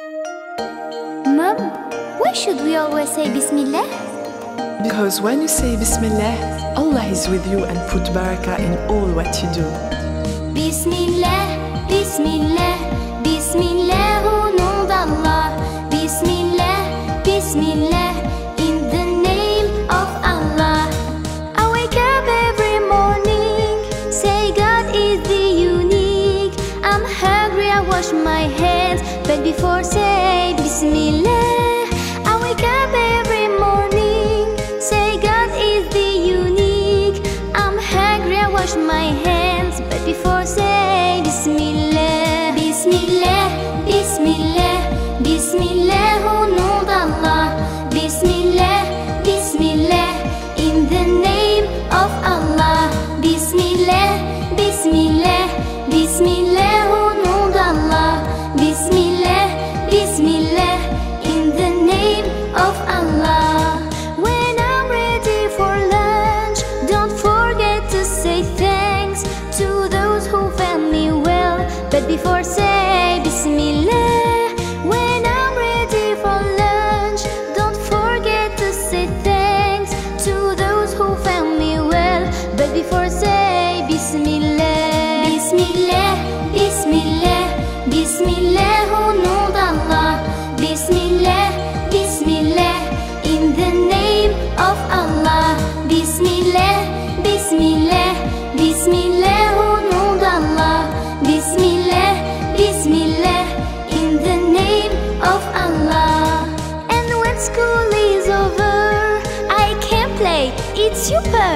Mom, why should we always say Bismillah? Because when you say Bismillah, Allah is with you and put barakah in all what you do. Bismillah, Bismillah, Bismillah, au nom d'Allah. Bismillah, Bismillah, in the name of Allah. I wake up every morning, say God is the unique. I'm hungry, I wash my hands, but before say Bismillah. I wake up every morning, say God is the unique. I'm hungry, I wash my hands, but before say Bismillah. Bismillah, Bismillah, Bismillah, au nom d'Allah. Bismillah, Bismillah, in the name of Allah. Bismillah, Bismillah, Bismillah, au nom d'Allah. Bismillah, Bismillah, in the name of Allah. When I'm ready for lunch, don't forget to say thanks to those who fed me well, but before say Bismillah. When I'm ready for lunch, don't forget to say thanks to those who fed me well, but before say Bismillah. Bismillah, Bismillah, Bismillah, au nom d'Allah. Bismillah, Bismillah, in the name of Allah. Bismillah, Bismillah, Bismillah, au nom d'Allah. Bismillah, Bismillah, in the name of Allah. And when school is over, I can play, it's super.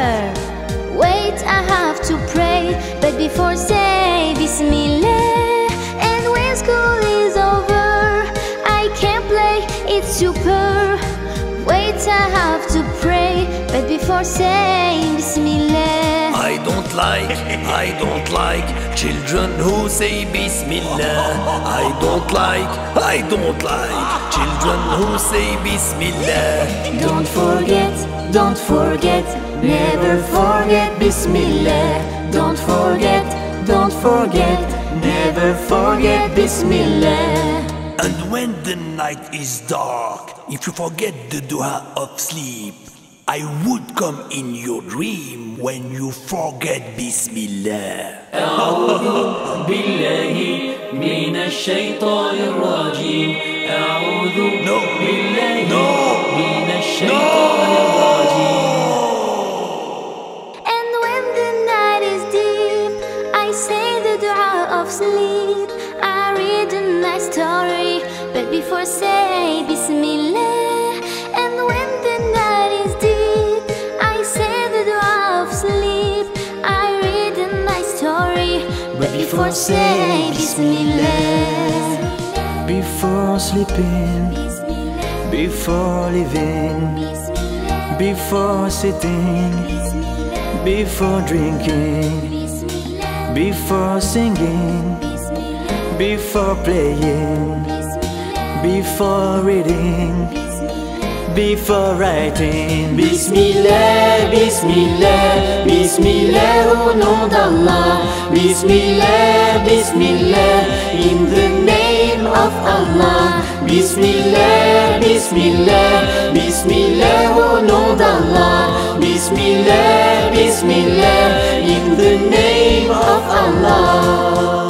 Wait, I have to pray, but before say Bismillah. And when school is over, I can play, it's super. Wait, I have to pray, but before saying Bismillah. I don't like children who say Bismillah. I don't like children who say Bismillah. Don't forget, never forget Bismillah. Don't forget, never forget Bismillah. And when the night is dark, if you forget the dua of sleep, I would come in your dream when you forget Bismillah. أعوذ بالله من الشيطان الرجيم. أعوذ بالله من الشيطان الرجيم. And when the night is deep, I say the dua of sleep. I read a nice story, but before say Bismillah. And when the night is deep, I say the dua of sleep. I read a nice story, but before say Bismillah. Before sleeping, before living, before sitting, before drinking, before singing, before playing, before reading, before writing. Bismillah, Bismillah, Bismillah, au nom d'Allah. Bismillah, Bismillah, in the name of Allah. Bismillah, Bismillah, Bismillah, au nom d'Allah. Bismillah, Bismillah, in the name of Allah.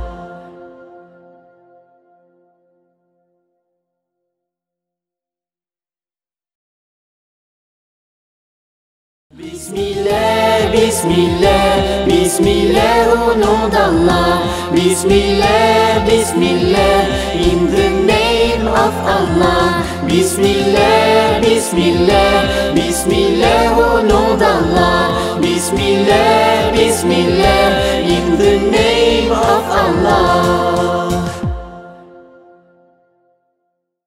Bismillah, Bismillah, Bismillah, au nom d'Allah. Bismillah, Bismillah, in the name of Allah. Bismillah, Bismillah, Bismillah, au nom d'Allah. Bismillah, Bismillah, in the name of Allah.